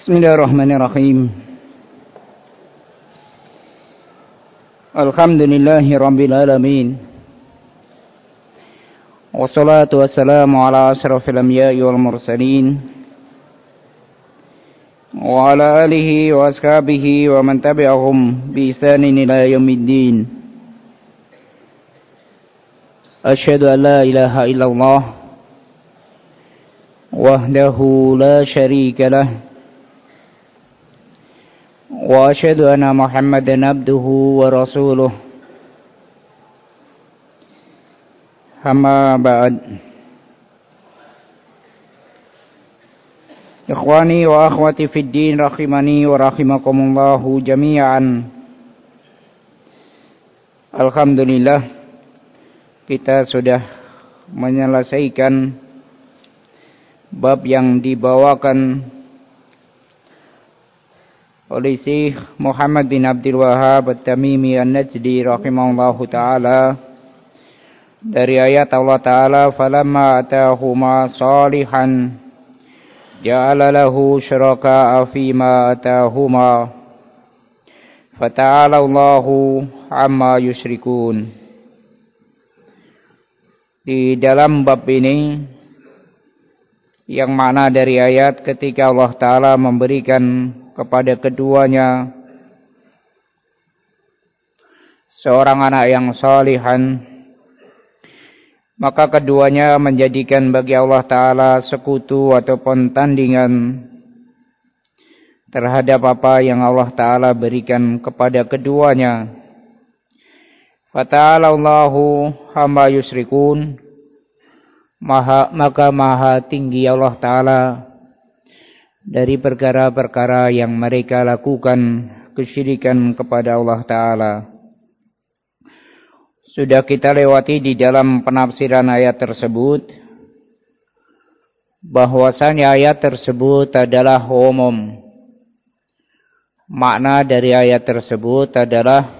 Bismillahirrahmanirrahim. Alhamdulillahi rabbil alamin. Wassalatu wassalamu ala asrafil anbiya'i wal mursalin wa ala alihi wa ashabihi wa man tabi'ahum bi ihsanin ila yaumiddin. Asyhadu an la ilaha illallah wahdahu la syarika lah wa asyhadu anna Muhammadan abduhu wa rasuluh. Amma ba'd. Ikhwani wa akhwati fid din rahimani wa rahimakumullahu jami'an. Alhamdulillah, kita sudah menyelesaikan bab yang dibawakan oleh Syekh Muhammad bin Abdul Wahhab At-Tamimi An-Najdi rahimahullahu ta'ala dari ayat Allah Ta'ala, falamma atahuma salihan ja'ala lahu syuraka'a fima atahuma fata'ala Allahu amma yusyrikun. Di dalam bab ini, yang makna dari ayat ketika Allah Ta'ala memberikan kepada keduanya seorang anak yang salihan, maka keduanya menjadikan bagi Allah Ta'ala sekutu ataupun tandingan terhadap apa yang Allah Ta'ala berikan kepada keduanya. Fata'ala Allahu amma yusyrikun, maka maha tinggi Allah Ta'ala dari perkara-perkara yang mereka lakukan kesyirikan kepada Allah Ta'ala. Sudah kita lewati di dalam penafsiran ayat tersebut bahwasanya ayat tersebut adalah umum. Makna dari ayat tersebut adalah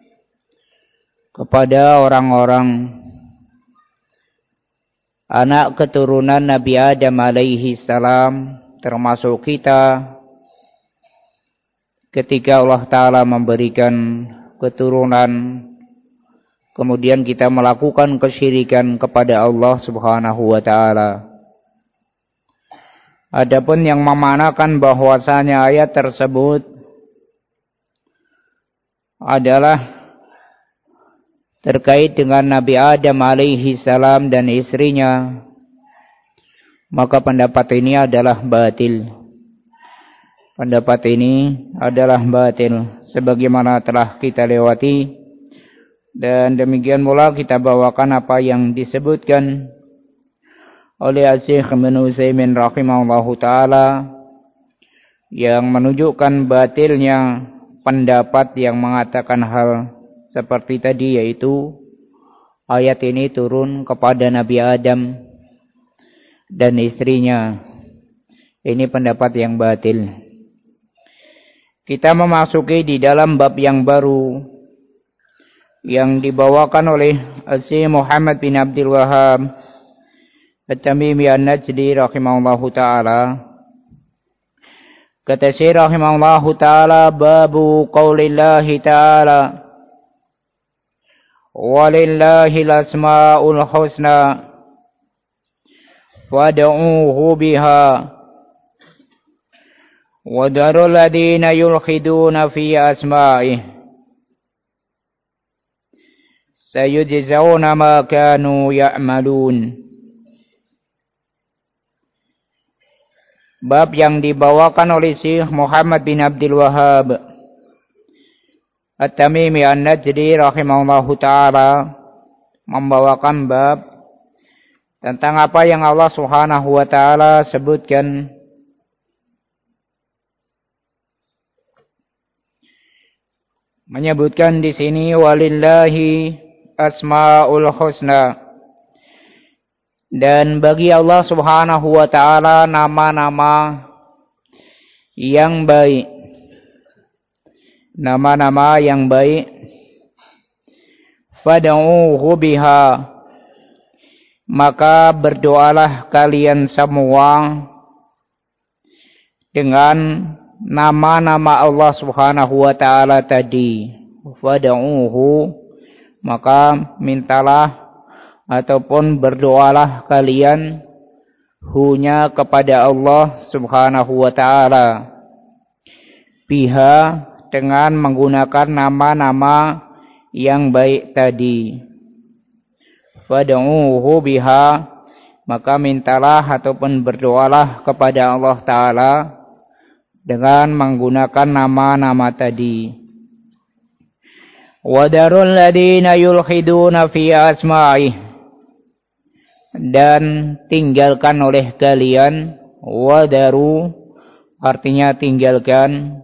kepada orang-orang anak keturunan Nabi Adam alaihi salam, termasuk kita, ketika Allah Ta'ala memberikan keturunan, kemudian kita melakukan kesyirikan kepada Allah Subhanahu wa Ta'ala. Adapun yang memanakan bahwasanya ayat tersebut adalah terkait dengan Nabi Adam alaihi salam dan istrinya, maka pendapat ini adalah batil. Pendapat ini adalah batil sebagaimana telah kita lewati, dan demikian pula kita bawakan apa yang disebutkan oleh Syekh Ibnu Utsaimin rahimahullahu taala yang menunjukkan batilnya pendapat yang mengatakan hal seperti tadi, yaitu ayat ini turun kepada Nabi Adam dan istrinya. Ini pendapat yang batil. Kita memasuki di dalam bab yang baru yang dibawakan oleh Syekh Muhammad bin Abdul Wahhab At-Tamimi An-Najdi rahimahullahu ta'ala. Kata Syekh rahimahullahu ta'ala, babu qaulillahi ta'ala walillahil asma'ul husna wad'uuhu biha wa darul ladina yulkhiduna fi asma'ihi sayujzauna ma kanu ya'malun. Bab yang dibawakan oleh Syekh Muhammad bin Abdul Wahhab At-Tamimi An-Najdi rahimahullahu ta'ala membawakan bab tentang apa yang Allah Subhanahu wa Ta'ala sebutkan menyebutkan di sini walillahi asmaul husna, dan bagi Allah Subhanahu wa Ta'ala nama-nama yang baik, nama-nama yang baik. Fad'uuhu biha, maka berdoalah kalian semua dengan nama-nama Allah Subhanahu wa taala tadi. Fad'uhu, maka mintalah ataupun berdoalah kalian hunya kepada Allah Subhanahu wa taala. Biha, dengan menggunakan nama-nama yang baik tadi. Fad'uhu biha, maka mintalah ataupun berdoalah kepada Allah taala dengan menggunakan nama-nama tadi. Wadarul ladina yulhiduna fi asma'ih, dan tinggalkan oleh kalian, wadaru artinya tinggalkan,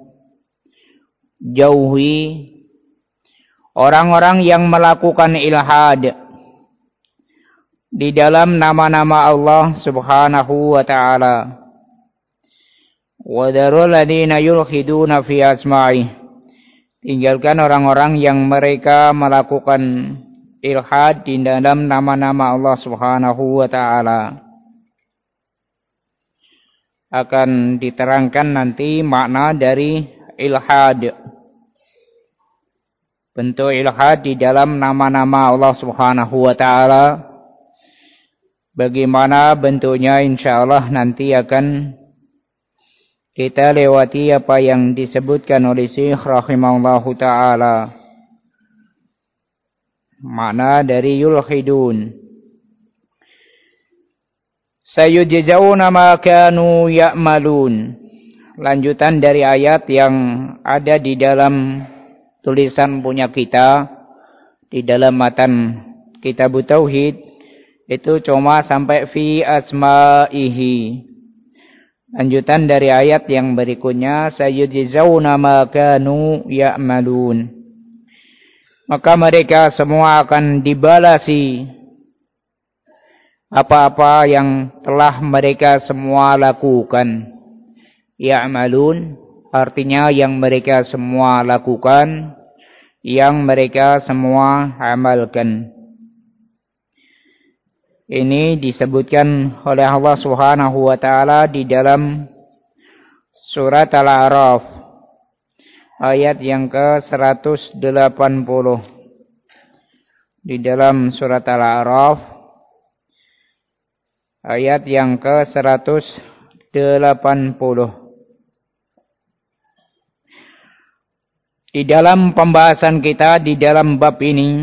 jauhi orang-orang yang melakukan ilhad di dalam nama-nama Allah Subhanahu wa taala. Wadarul ladina yulhiduna fi asma'ih, tinggalkan orang-orang yang mereka melakukan ilhad di dalam nama-nama Allah Subhanahu wa taala. Akan diterangkan nanti makna dari ilhad. Bentuk ilhad di dalam nama-nama Allah Subhanahu wa taala. Bagaimana bentuknya, insyaallah nanti akan kita lewati apa yang disebutkan oleh Syekh rahimahullahu ta'ala. Makna dari yulhidun. Sayujzauna ma kanu ya'malun. Lanjutan dari ayat yang ada di dalam tulisan punya kita, di dalam matan Kitab Tauhid, itu cuma sampai fi asma'ihi. Lanjutan dari ayat yang berikutnya, sayujzauna ma kanu ya'malun. Maka mereka semua akan dibalasi apa-apa yang telah mereka semua lakukan. Ya'malun artinya yang mereka semua lakukan, yang mereka semua amalkan. Ini disebutkan oleh Allah Subhanahu wa taala di dalam surat Al-A'raf ayat yang ke-180. Di dalam surat Al-A'raf ayat yang ke-180. Di dalam pembahasan kita di dalam bab ini,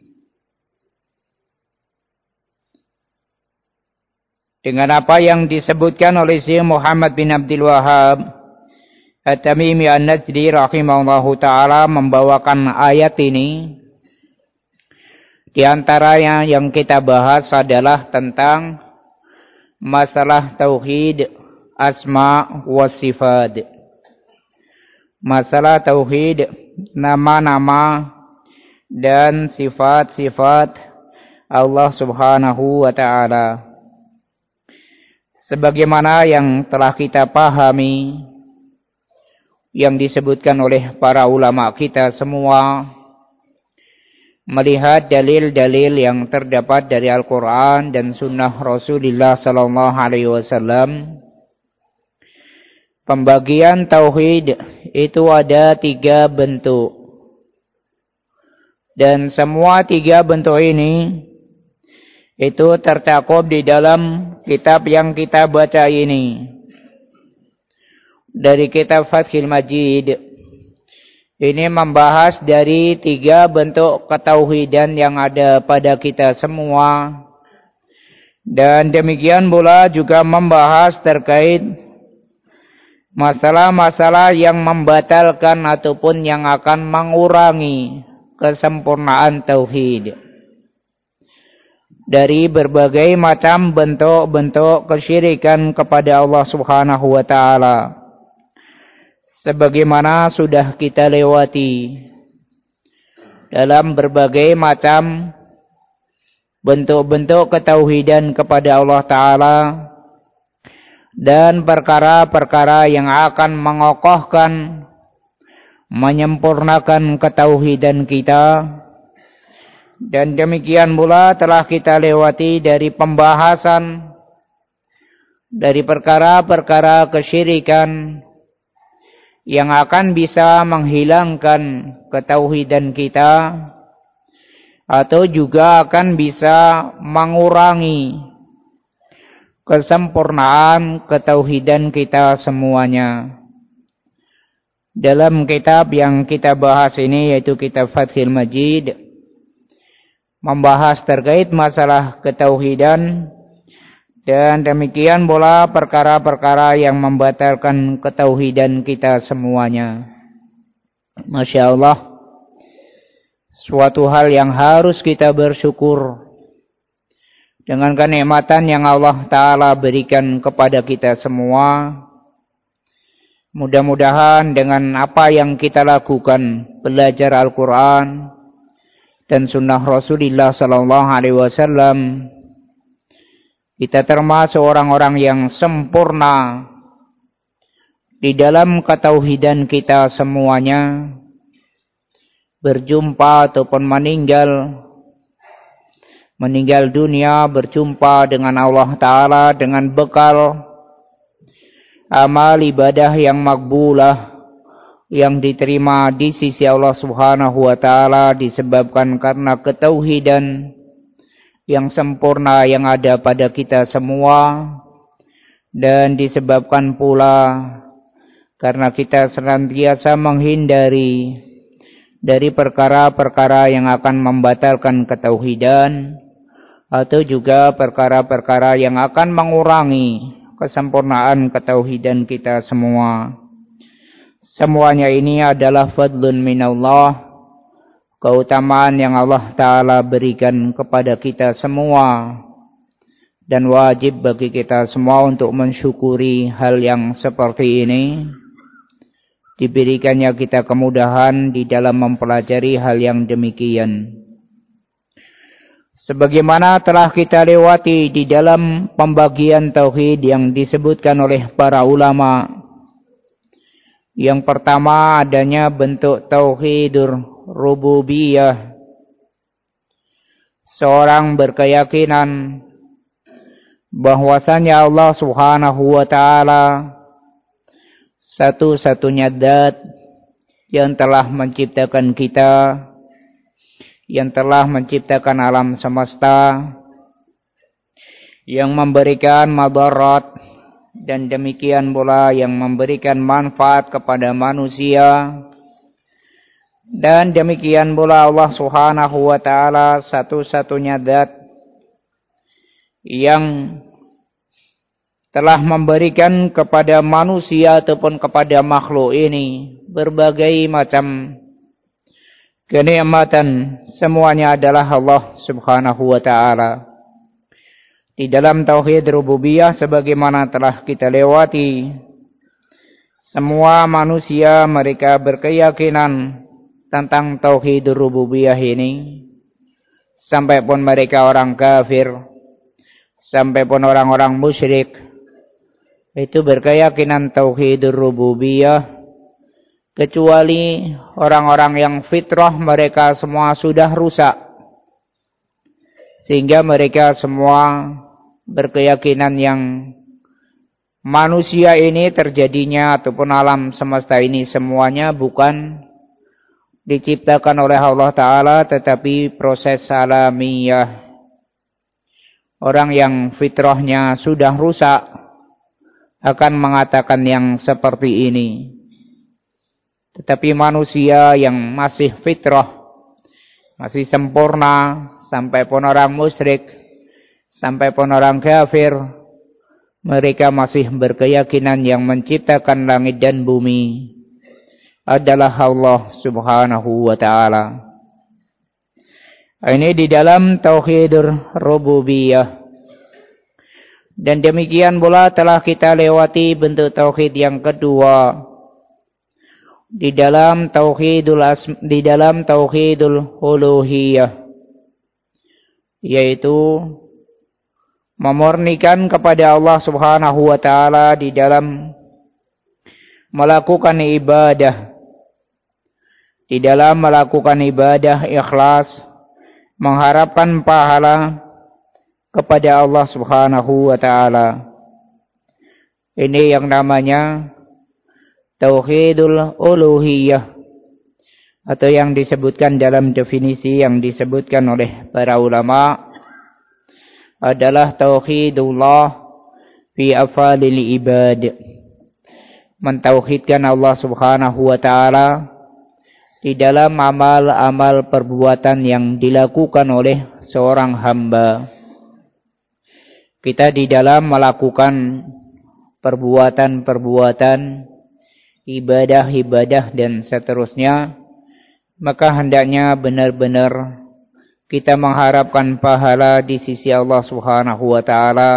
dengan apa yang disebutkan oleh Syekh Muhammad bin Abdul Wahhab At-Tamimi An-Najdi rahimahullahu ta'ala membawakan ayat ini. Di antaranya yang kita bahas adalah tentang masalah tauhid asma wa sifat. Masalah tauhid nama-nama dan sifat-sifat Allah Subhanahu wa ta'ala. Sebagaimana yang telah kita pahami, yang disebutkan oleh para ulama kita semua, melihat dalil-dalil yang terdapat dari Al-Quran dan Sunnah Rasulullah Sallallahu Alaihi Wasallam, pembagian tauhid itu ada 3 bentuk, dan semua 3 bentuk ini itu tercakup di dalam kitab yang kita baca ini. Dari kitab Fathul Majid ini membahas dari 3 bentuk ketauhidan yang ada pada kita semua. Dan demikian pula juga membahas terkait masalah-masalah yang membatalkan ataupun yang akan mengurangi kesempurnaan tauhid. Dari berbagai macam bentuk-bentuk kesyirikan kepada Allah Subhanahu wa ta'ala. Sebagaimana sudah kita lewati dalam berbagai macam bentuk-bentuk ketauhidan kepada Allah Ta'ala, dan perkara-perkara yang akan mengokohkan, menyempurnakan ketauhidan kita. Dan demikian pula telah kita lewati dari pembahasan dari perkara-perkara kesyirikan yang akan bisa menghilangkan ketauhidan kita, atau juga akan bisa mengurangi kesempurnaan ketauhidan kita semuanya. Dalam kitab yang kita bahas ini, yaitu kitab Fathul Majid, membahas terkait masalah ketauhidan, dan demikian pula perkara-perkara yang membatalkan ketauhidan kita semuanya. Masya Allah, suatu hal yang harus kita bersyukur dengan kenikmatan yang Allah Ta'ala berikan kepada kita semua. Mudah-mudahan dengan apa yang kita lakukan, belajar Al-Quran dan sunnah Rasulullah SAW, kita termasuk orang-orang yang sempurna di dalam ketauhidan kita semuanya. Berjumpa ataupun meninggal dunia, berjumpa dengan Allah Ta'ala dengan bekal amal ibadah yang makbulah, yang diterima di sisi Allah Subhanahu wa Ta'ala, disebabkan karena ketauhidan yang sempurna yang ada pada kita semua, dan disebabkan pula karena kita senantiasa menghindari dari perkara-perkara yang akan membatalkan ketauhidan, atau juga perkara-perkara yang akan mengurangi kesempurnaan ketauhidan kita semua. Semuanya ini adalah fadlun minallah, keutamaan yang Allah Ta'ala berikan kepada kita semua, dan wajib bagi kita semua untuk mensyukuri hal yang seperti ini. Diberikannya kita kemudahan di dalam mempelajari hal yang demikian. Sebagaimana telah kita lewati di dalam pembagian tauhid yang disebutkan oleh para ulama, yang pertama adanya bentuk tauhidur rububiyah. Seorang berkeyakinan bahwasanya Allah Subhanahu wa Ta'ala satu-satunya zat yang telah menciptakan kita, yang telah menciptakan alam semesta, yang memberikan madarat, dan demikian pula yang memberikan manfaat kepada manusia. Dan demikian pula Allah Subhanahu wa Ta'ala satu-satunya zat yang telah memberikan kepada manusia ataupun kepada makhluk ini berbagai macam kenikmatan. Semuanya adalah Allah Subhanahu wa Ta'ala. Di dalam tauhid rububiyah sebagaimana telah kita lewati, semua manusia mereka berkeyakinan tentang tauhid rububiyah ini, sampai pun mereka orang kafir, sampai pun orang-orang musyrik, itu berkeyakinan tauhid rububiyah. Kecuali orang-orang yang fitrah mereka semua sudah rusak, sehingga mereka semua berkeyakinan yang manusia ini terjadinya ataupun alam semesta ini semuanya bukan diciptakan oleh Allah Ta'ala, tetapi proses alamiah. Orang yang fitrahnya sudah rusak akan mengatakan yang seperti ini. Tetapi manusia yang masih fitrah, masih sempurna, sampai pun orang musyrik, sampai pun orang kafir, mereka masih berkeyakinan yang menciptakan langit dan bumi adalah Allah Subhanahu wa Ta'ala. Ini di dalam tauhidur rububiyah. Dan demikian pula telah kita lewati bentuk tauhid yang kedua di dalam tauhidul uluhiyah, yaitu memurnikan kepada Allah Subhanahu wa Ta'ala di dalam melakukan ibadah, di dalam melakukan ibadah ikhlas, mengharapkan pahala kepada Allah Subhanahu wa Ta'ala. Ini yang namanya tauhidul uluhiyah, atau yang disebutkan dalam definisi yang disebutkan oleh para ulama adalah tauhidullah fi afalil ibad, mentauhidkan Allah Subhanahu wa taala di dalam amal-amal perbuatan yang dilakukan oleh seorang hamba. Kita di dalam melakukan perbuatan-perbuatan, ibadah-ibadah dan seterusnya, maka hendaknya benar-benar kita mengharapkan pahala di sisi Allah Subhanahu wa taala,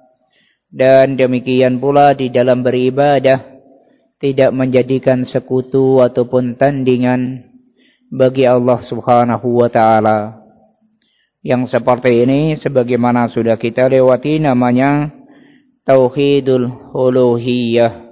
dan demikian pula di dalam beribadah tidak menjadikan sekutu ataupun tandingan bagi Allah Subhanahu wa taala. Yang seperti ini sebagaimana sudah kita lewati namanya tauhidul uluhiyah.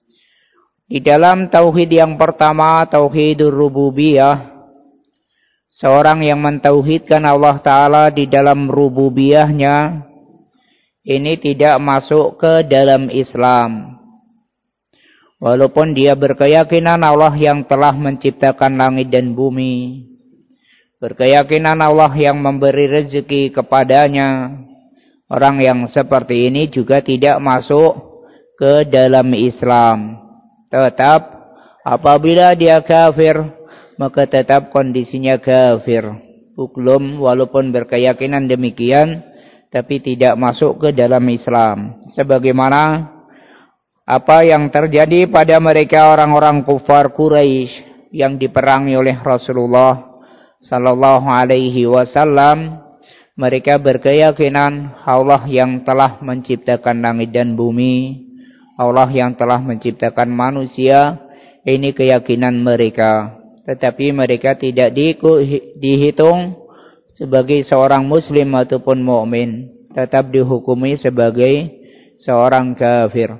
Di dalam tauhid yang pertama, tauhidur rububiyah, seorang yang mentauhidkan Allah Ta'ala di dalam rububiyahnya, ini tidak masuk ke dalam Islam. Walaupun dia berkeyakinan Allah yang telah menciptakan langit dan bumi, berkeyakinan Allah yang memberi rezeki kepadanya, orang yang seperti ini juga tidak masuk ke dalam Islam. Tetap apabila dia kafir, maka tetap kondisinya kafir. Belum, walaupun berkeyakinan demikian, tapi tidak masuk ke dalam Islam. Sebagaimana apa yang terjadi pada mereka orang-orang kufar Quraisy yang diperangi oleh Rasulullah sallallahu alaihi wasallam. Mereka berkeyakinan Allah yang telah menciptakan langit dan bumi, Allah yang telah menciptakan manusia, ini keyakinan mereka. Tetapi mereka tidak dihitung sebagai seorang muslim ataupun mukmin, tetap dihukumi sebagai seorang kafir.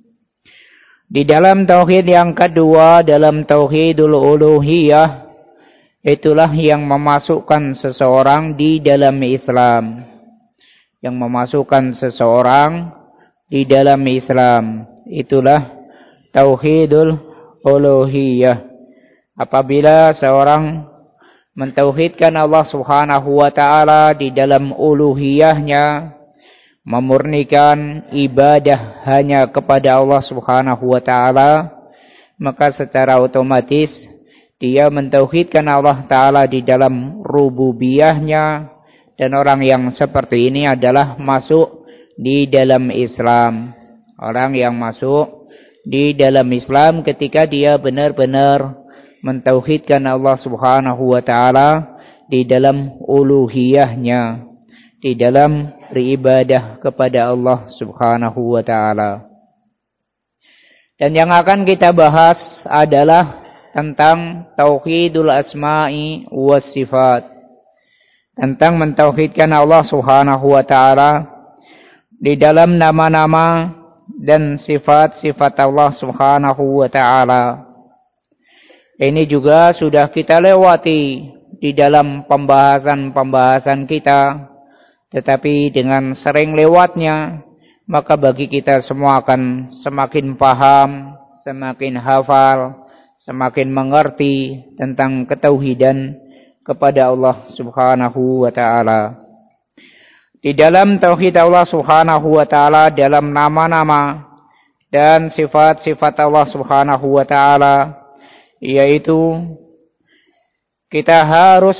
Di dalam tauhid yang kedua, dalam tauhidul uluhiyah, itulah yang memasukkan seseorang di dalam Islam. Yang memasukkan seseorang di dalam Islam, itulah tauhidul uluhiyah. Apabila seorang mentauhidkan Allah Subhanahu wa taala di dalam uluhiyahnya, memurnikan ibadah hanya kepada Allah Subhanahu wa taala, maka secara otomatis dia mentauhidkan Allah taala di dalam rububiyahnya, dan orang yang seperti ini adalah masuk di dalam Islam. Orang yang masuk di dalam Islam ketika dia benar-benar mentauhidkan Allah Subhanahu wa taala di dalam uluhiyahnya, di dalam beribadah kepada Allah Subhanahu wa taala. Dan yang akan kita bahas adalah tentang tauhidul asma'i was sifat, tentang mentauhidkan Allah Subhanahu wa taala di dalam nama-nama dan sifat-sifat Allah Subhanahu wa taala. Ini juga sudah kita lewati di dalam pembahasan-pembahasan kita, tetapi dengan sering lewatnya, maka bagi kita semua akan semakin paham, semakin hafal, semakin mengerti tentang ketauhidan kepada Allah Subhanahu wa taala. Di dalam tauhid Allah Subhanahu wa taala, dalam nama-nama dan sifat-sifat Allah Subhanahu wa taala, yaitu kita harus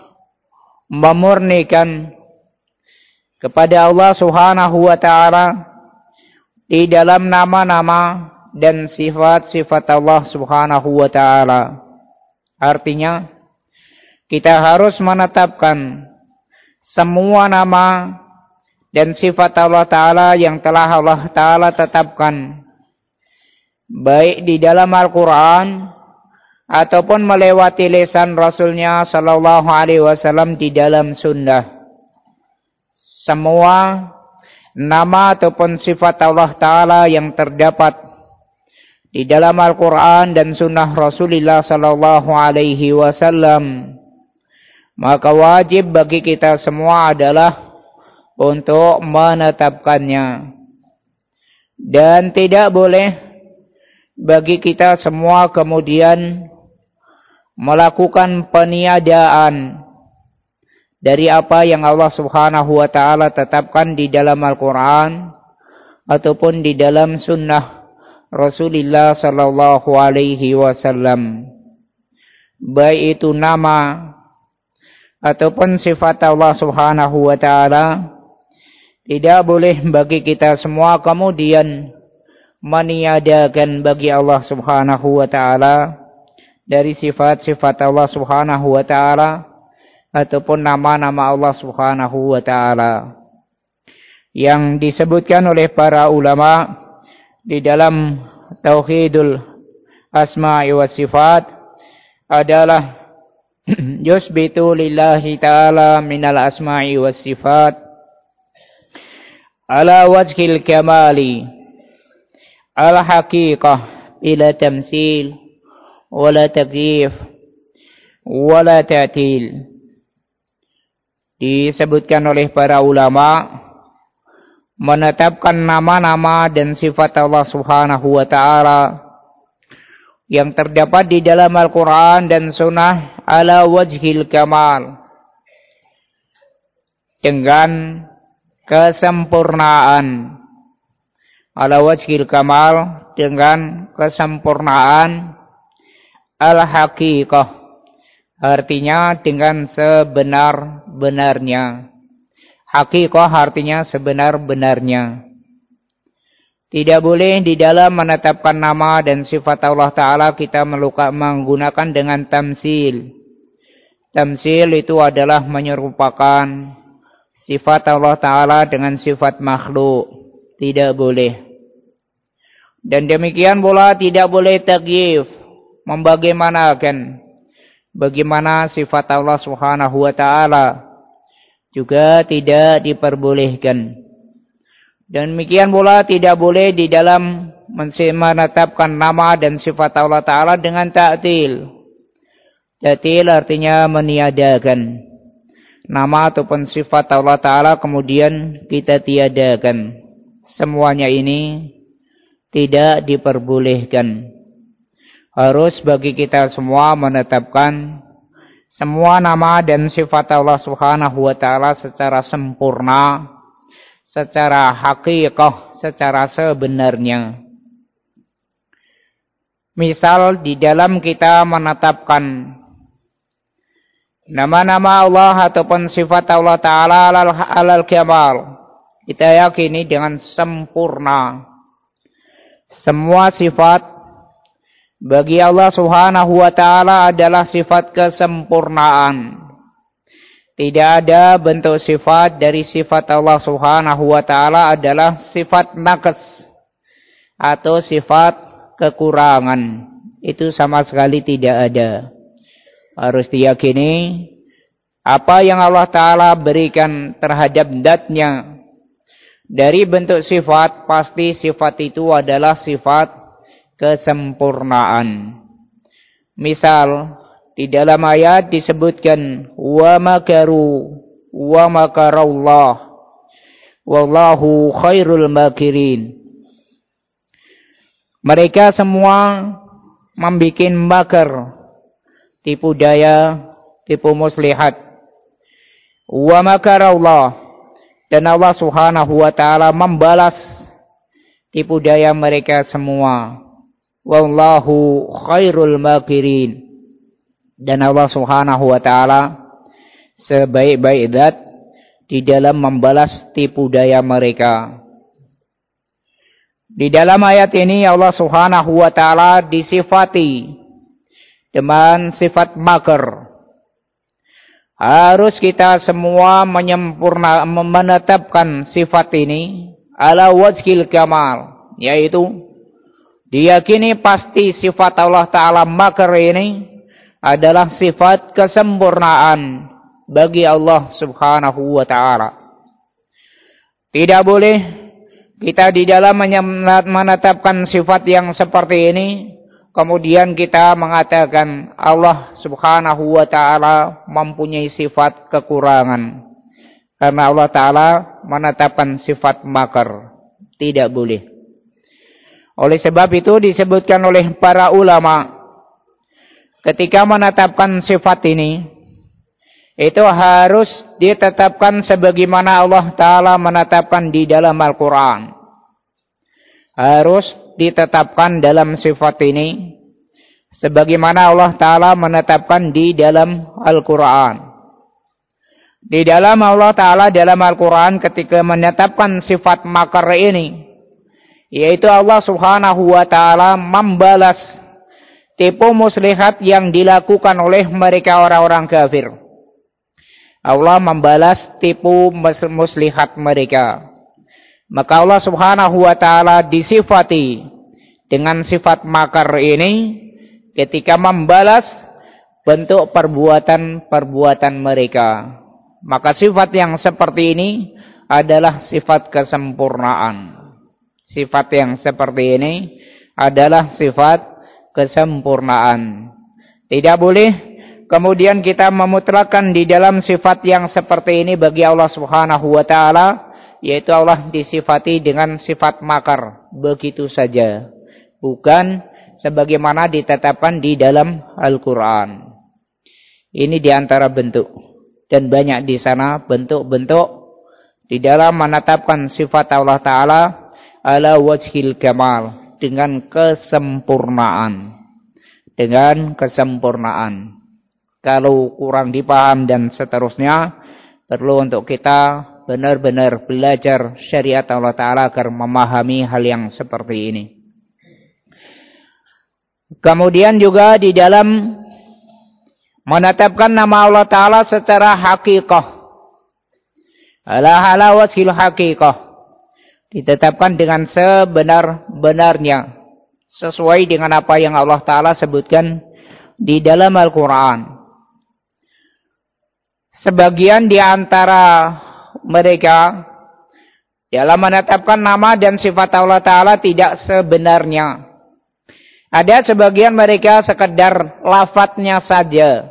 memurnikan kepada Allah Subhanahu wa taala di dalam nama-nama dan sifat-sifat Allah Subhanahu wa taala. Artinya kita harus menetapkan semua nama dan sifat Allah taala yang telah Allah taala tetapkan, baik di dalam Al-Qur'an ataupun melewati lisan Rasulnya sallallahu alaihi wasallam di dalam sunnah. Semua nama ataupun sifat Allah taala yang terdapat di dalam Al-Qur'an dan sunnah Rasulullah sallallahu alaihi wasallam, maka wajib bagi kita semua adalah untuk menetapkannya. Dan tidak boleh bagi kita semua kemudian melakukan peniadaan dari apa yang Allah Subhanahu wa taala tetapkan di dalam Al-Qur'an ataupun di dalam sunnah Rasulullah sallallahu alaihi wasallam. Baik itu nama ataupun sifat Allah Subhanahu wa taala, tidak boleh bagi kita semua kemudian meniadakan bagi Allah Subhanahu wa taala dari sifat-sifat Allah Subhanahu wa taala ataupun nama-nama Allah Subhanahu wa taala. Yang disebutkan oleh para ulama di dalam tauhidul asma'i was sifat adalah yusbitu lillahi ta'ala minal asma'i was sifat ala wajhil kamali al haqiqah bila tamsil wala takyif wala ta'til. Disebutkan oleh para ulama menetapkan nama-nama dan sifat Allah Subhanahu wa taala yang terdapat di dalam Al-Qur'an dan Sunnah ala wajhil kamal, dengan kesempurnaan. Ala wajhil kamal, dengan kesempurnaan. Al-haqiqah, artinya dengan sebenar-benarnya. Haqiqah artinya sebenar-benarnya. Tidak boleh di dalam menetapkan nama dan sifat Allah Ta'ala kita menggunakan dengan tamsil. Tamsil itu adalah menyerupakan sifat Allah Ta'ala dengan sifat makhluk. Tidak boleh. Dan demikian pula tidak boleh takyif, membagaimanakan bagaimana sifat Allah Subhanahu wa taala, juga tidak diperbolehkan. Dan demikian pula tidak boleh di dalam menetapkan nama dan sifat Allah Ta'ala dengan ta'til. Ta'til artinya meniadakan nama ataupun sifat Allah Ta'ala kemudian kita tiadakan. Semuanya ini tidak diperbolehkan. Harus bagi kita semua menetapkan semua nama dan sifat Allah Subhanahu wa taala secara sempurna, secara haqiqah, secara sebenarnya. Misal di dalam kita menetapkan nama-nama Allah ataupun sifat Allah Ta'ala alal kamal, kita yakini dengan sempurna. Semua sifat bagi Allah Subhanahu wa taala adalah sifat kesempurnaan. Tidak ada bentuk sifat dari sifat Allah Subhanahu wa taala adalah sifat naqs atau sifat kekurangan. Itu sama sekali tidak ada. Harus diyakini apa yang Allah Ta'ala berikan terhadap zatnya dari bentuk sifat, pasti sifat itu adalah sifat kesempurnaan. Misal di dalam ayat disebutkan wa makaru wa makarallah wallahu khairul makirin. Mereka semua membikin makar, tipu daya, tipu muslihat. Wa makarallah, dan Allah Subhanahu wa taala membalas tipu daya mereka semua. Wallahu khairul makirin, dan Allah Subhanahu wa taala sebaik-baik zat di dalam membalas tipu daya mereka. Di dalam ayat ini Allah Subhanahu wa taala disifati dengan sifat makar. Harus kita semua menetapkan sifat ini ala wajhil kamal, yaitu diyakini pasti sifat Allah Ta'ala makar ini adalah sifat kesempurnaan bagi Allah Subhanahu wa ta'ala. Tidak boleh kita di dalam menetapkan sifat yang seperti ini kemudian kita mengatakan Allah Subhanahu wa ta'ala mempunyai sifat kekurangan, karena Allah Ta'ala menetapkan sifat makar. Tidak boleh. Oleh sebab itu disebutkan oleh para ulama, ketika menetapkan sifat ini, itu harus ditetapkan sebagaimana Allah Ta'ala menetapkan di dalam Al-Quran. Harus ditetapkan dalam sifat ini sebagaimana Allah Ta'ala menetapkan di dalam Al-Quran. Di dalam Allah Ta'ala dalam Al-Quran ketika menetapkan sifat makar ini, yaitu Allah Subhanahu wa Ta'ala membalas tipu muslihat yang dilakukan oleh mereka orang-orang kafir. Allah membalas tipu muslihat mereka. Maka Allah Subhanahu wa Ta'ala disifati dengan sifat makar ini ketika membalas bentuk perbuatan-perbuatan mereka. Maka sifat yang seperti ini adalah sifat kesempurnaan. Sifat yang seperti ini adalah sifat kesempurnaan. Tidak boleh kemudian kita memutlakkan di dalam sifat yang seperti ini bagi Allah Subhanahu wa Ta'ala, yaitu Allah disifati dengan sifat makar begitu saja, bukan sebagaimana ditetapkan di dalam Al-Quran. Ini diantara bentuk, dan banyak di sana bentuk-bentuk di dalam menetapkan sifat Allah Ta'ala ala wajhil kamal, dengan kesempurnaan. Dengan kesempurnaan. Kalau kurang dipaham dan seterusnya, perlu untuk kita benar-benar belajar syariat Allah Ta'ala agar memahami hal yang seperti ini. Kemudian juga di dalam menetapkan nama Allah Ta'ala secara hakikah, ala wajhil hakikah, ditetapkan dengan sebenar-benarnya, sesuai dengan apa yang Allah Ta'ala sebutkan di dalam Al-Quran. Sebagian di antara mereka dalam menetapkan nama dan sifat Allah Ta'ala tidak sebenarnya. Ada sebagian mereka sekedar lafadznya saja.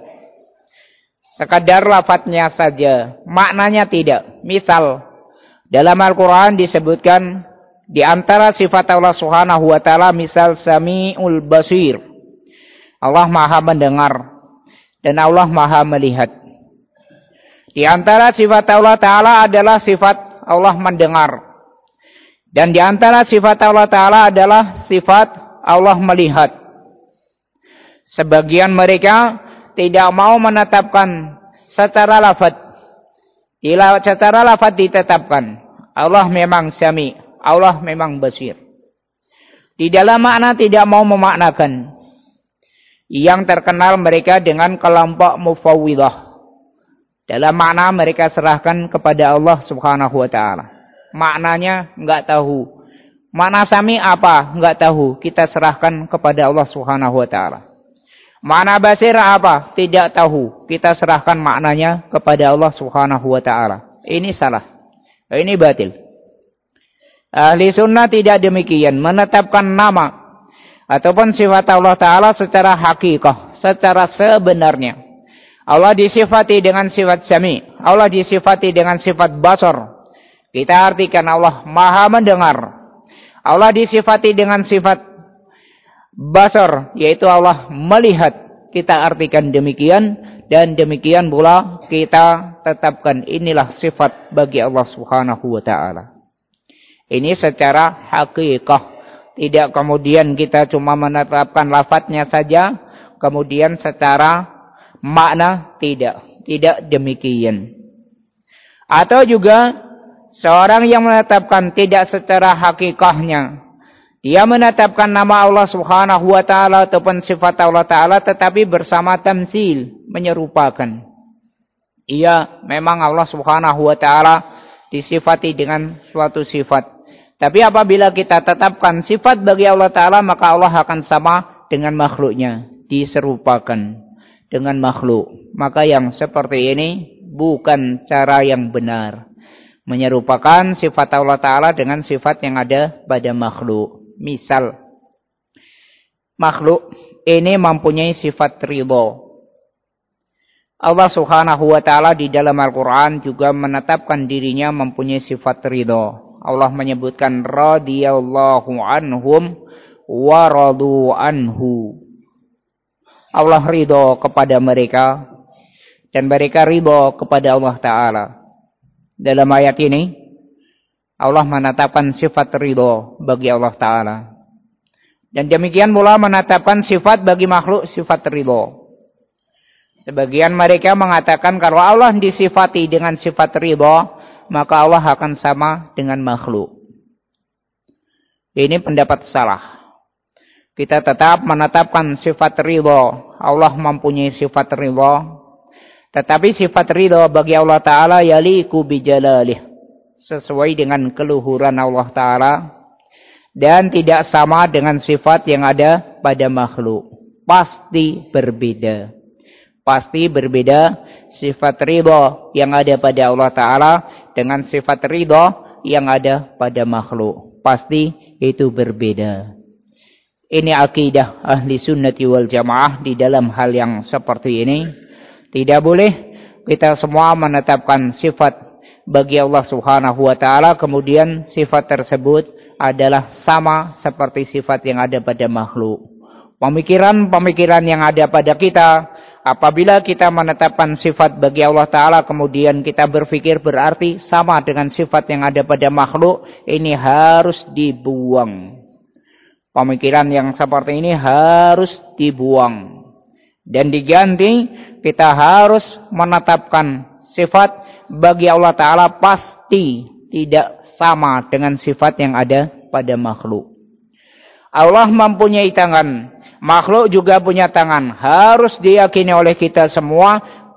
Sekedar lafadznya saja, maknanya tidak. Misal, dalam Al-Quran disebutkan di antara sifat Allah Subhanahu wa Ta'ala, misal Sami'ul Basir, Allah Maha mendengar dan Allah Maha melihat. Di antara sifat Allah Ta'ala adalah sifat Allah mendengar, dan di antara sifat Allah Ta'ala adalah sifat Allah melihat. Sebagian mereka tidak mau menetapkan secara lafaz. Secara lafaz ditetapkan Allah memang Sami, Allah memang Basir. Di dalam makna tidak mau memaknakan. Yang terkenal mereka dengan kelompok mufawwidah. Dalam makna mereka serahkan kepada Allah Subhanahu wa Ta'ala. Maknanya enggak tahu. Makna Sami apa? Enggak tahu. Kita serahkan kepada Allah Subhanahu wa Ta'ala. Makna Basir apa? Tidak tahu. Kita serahkan maknanya kepada Allah Subhanahu wa Ta'ala. Ini salah. Ini batil. Ahli sunnah tidak demikian. Menetapkan nama ataupun sifat Allah Ta'ala secara hakikah, secara sebenarnya. Allah disifati dengan sifat Sami. Allah disifati dengan sifat Basar. Kita artikan Allah Maha mendengar. Allah disifati dengan sifat Basar, yaitu Allah melihat. Kita artikan demikian, dan demikian pula kita tetapkan inilah sifat bagi Allah Subhanahu wa Ta'ala. Ini secara hakikah. Tidak kemudian kita cuma menetapkan lafadznya saja, kemudian secara makna tidak demikian. Atau juga seorang yang menetapkan tidak secara hakikahnya, dia menetapkan nama Allah Subhanahu wa Ta'ala ataupun sifat Allah Ta'ala, tetapi bersama tamsil, menyerupakan. Iya, memang Allah Subhanahu wa Ta'ala disifati dengan suatu sifat. Tapi apabila kita tetapkan sifat bagi Allah Ta'ala, maka Allah akan sama dengan makhluknya, diserupakan dengan makhluk. Maka yang seperti ini bukan cara yang benar. Menyerupakan sifat Allah Ta'ala dengan sifat yang ada pada makhluk. Misal, makhluk ini mempunyai sifat ridho. Allah Subhanahu wa Ta'ala di dalam Al-Quran juga menetapkan dirinya mempunyai sifat ridho. Allah menyebutkan radhiyallahu anhum wa radu anhu. Allah ridho kepada mereka dan mereka ridho kepada Allah Ta'ala. Dalam ayat ini Allah menetapkan sifat ridho bagi Allah Ta'ala. Dan demikian pula menetapkan sifat bagi makhluk, sifat ridho. Sebagian mereka mengatakan kalau Allah disifati dengan sifat ridho, maka Allah akan sama dengan makhluk. Ini pendapat salah. Kita tetap menetapkan sifat ridho. Allah mempunyai sifat ridho. Tetapi sifat ridho bagi Allah Ta'ala yaliku bijalalih. Sesuai dengan keluhuran Allah Ta'ala. Dan tidak sama dengan sifat yang ada pada makhluk. Pasti berbeda. Pasti berbeda sifat ridho yang ada pada Allah Ta'ala dengan sifat ridho yang ada pada makhluk. Pasti itu berbeda. Ini akidah ahli sunnati wal jamaah di dalam hal yang seperti ini. Tidak boleh kita semua menetapkan sifat bagi Allah Subhanahu wa Ta'ala, kemudian sifat tersebut adalah sama seperti sifat yang ada pada makhluk. Pemikiran-pemikiran yang ada pada kita, apabila kita menetapkan sifat bagi Allah Ta'ala, kemudian kita berpikir berarti sama dengan sifat yang ada pada makhluk, ini harus dibuang. Pemikiran yang seperti ini harus dibuang. Dan diganti, kita harus menetapkan sifat bagi Allah Ta'ala pasti tidak sama dengan sifat yang ada pada makhluk. Allah mempunyai tangan, makhluk juga punya tangan. Harus diyakini oleh kita semua,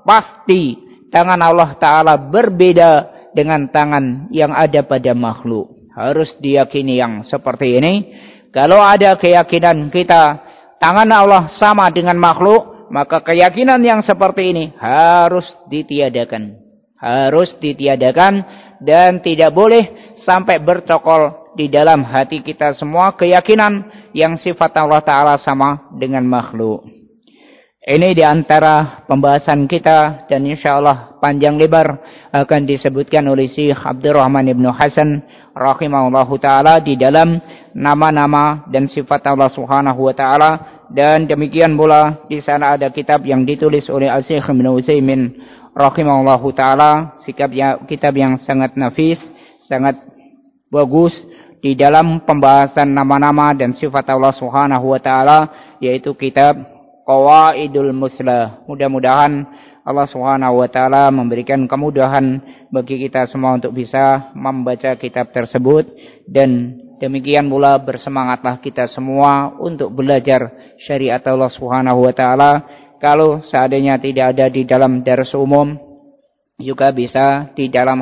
pasti tangan Allah Ta'ala berbeda dengan tangan yang ada pada makhluk. Harus diyakini yang seperti ini. Kalau ada keyakinan kita, tangan Allah sama dengan makhluk, maka keyakinan yang seperti ini harus ditiadakan. Harus ditiadakan dan tidak boleh sampai bercokol di dalam hati kita semua keyakinan yang sifat Allah Ta'ala sama dengan makhluk. Ini di antara pembahasan kita dan insyaAllah panjang lebar akan disebutkan oleh Syekh Abdurrahman Ibn Hasan rahimahullahu ta'ala di dalam nama-nama dan sifat Allah Subhanahu wa ta'ala. Dan demikian pula di sana ada kitab yang ditulis oleh Syekh Ibn Utsaimin rahimahullahu ta'ala, kitab yang sangat nafis, sangat bagus di dalam pembahasan nama-nama dan sifat Allah Subhanahu wa ta'ala, yaitu kitab Qawaidul Muslah. Mudah-mudahan Allah Subhanahu wa ta'ala memberikan kemudahan bagi kita semua untuk bisa membaca kitab tersebut. Dan demikian pula bersemangatlah kita semua untuk belajar syariat Allah Subhanahu wa ta'ala. Kalau seandainya tidak ada di dalam dars umum, juga bisa di dalam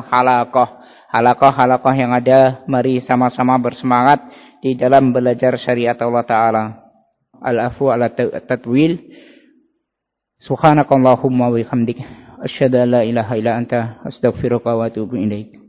halaqah yang ada. Mari sama-sama bersemangat di dalam belajar syariat Allah Ta'ala. Al-afu ala tatwil. Subhanakallahumma wa bihamdik, asyhadu an la ilaha illa anta, astaghfiruka wa atubu ilaik.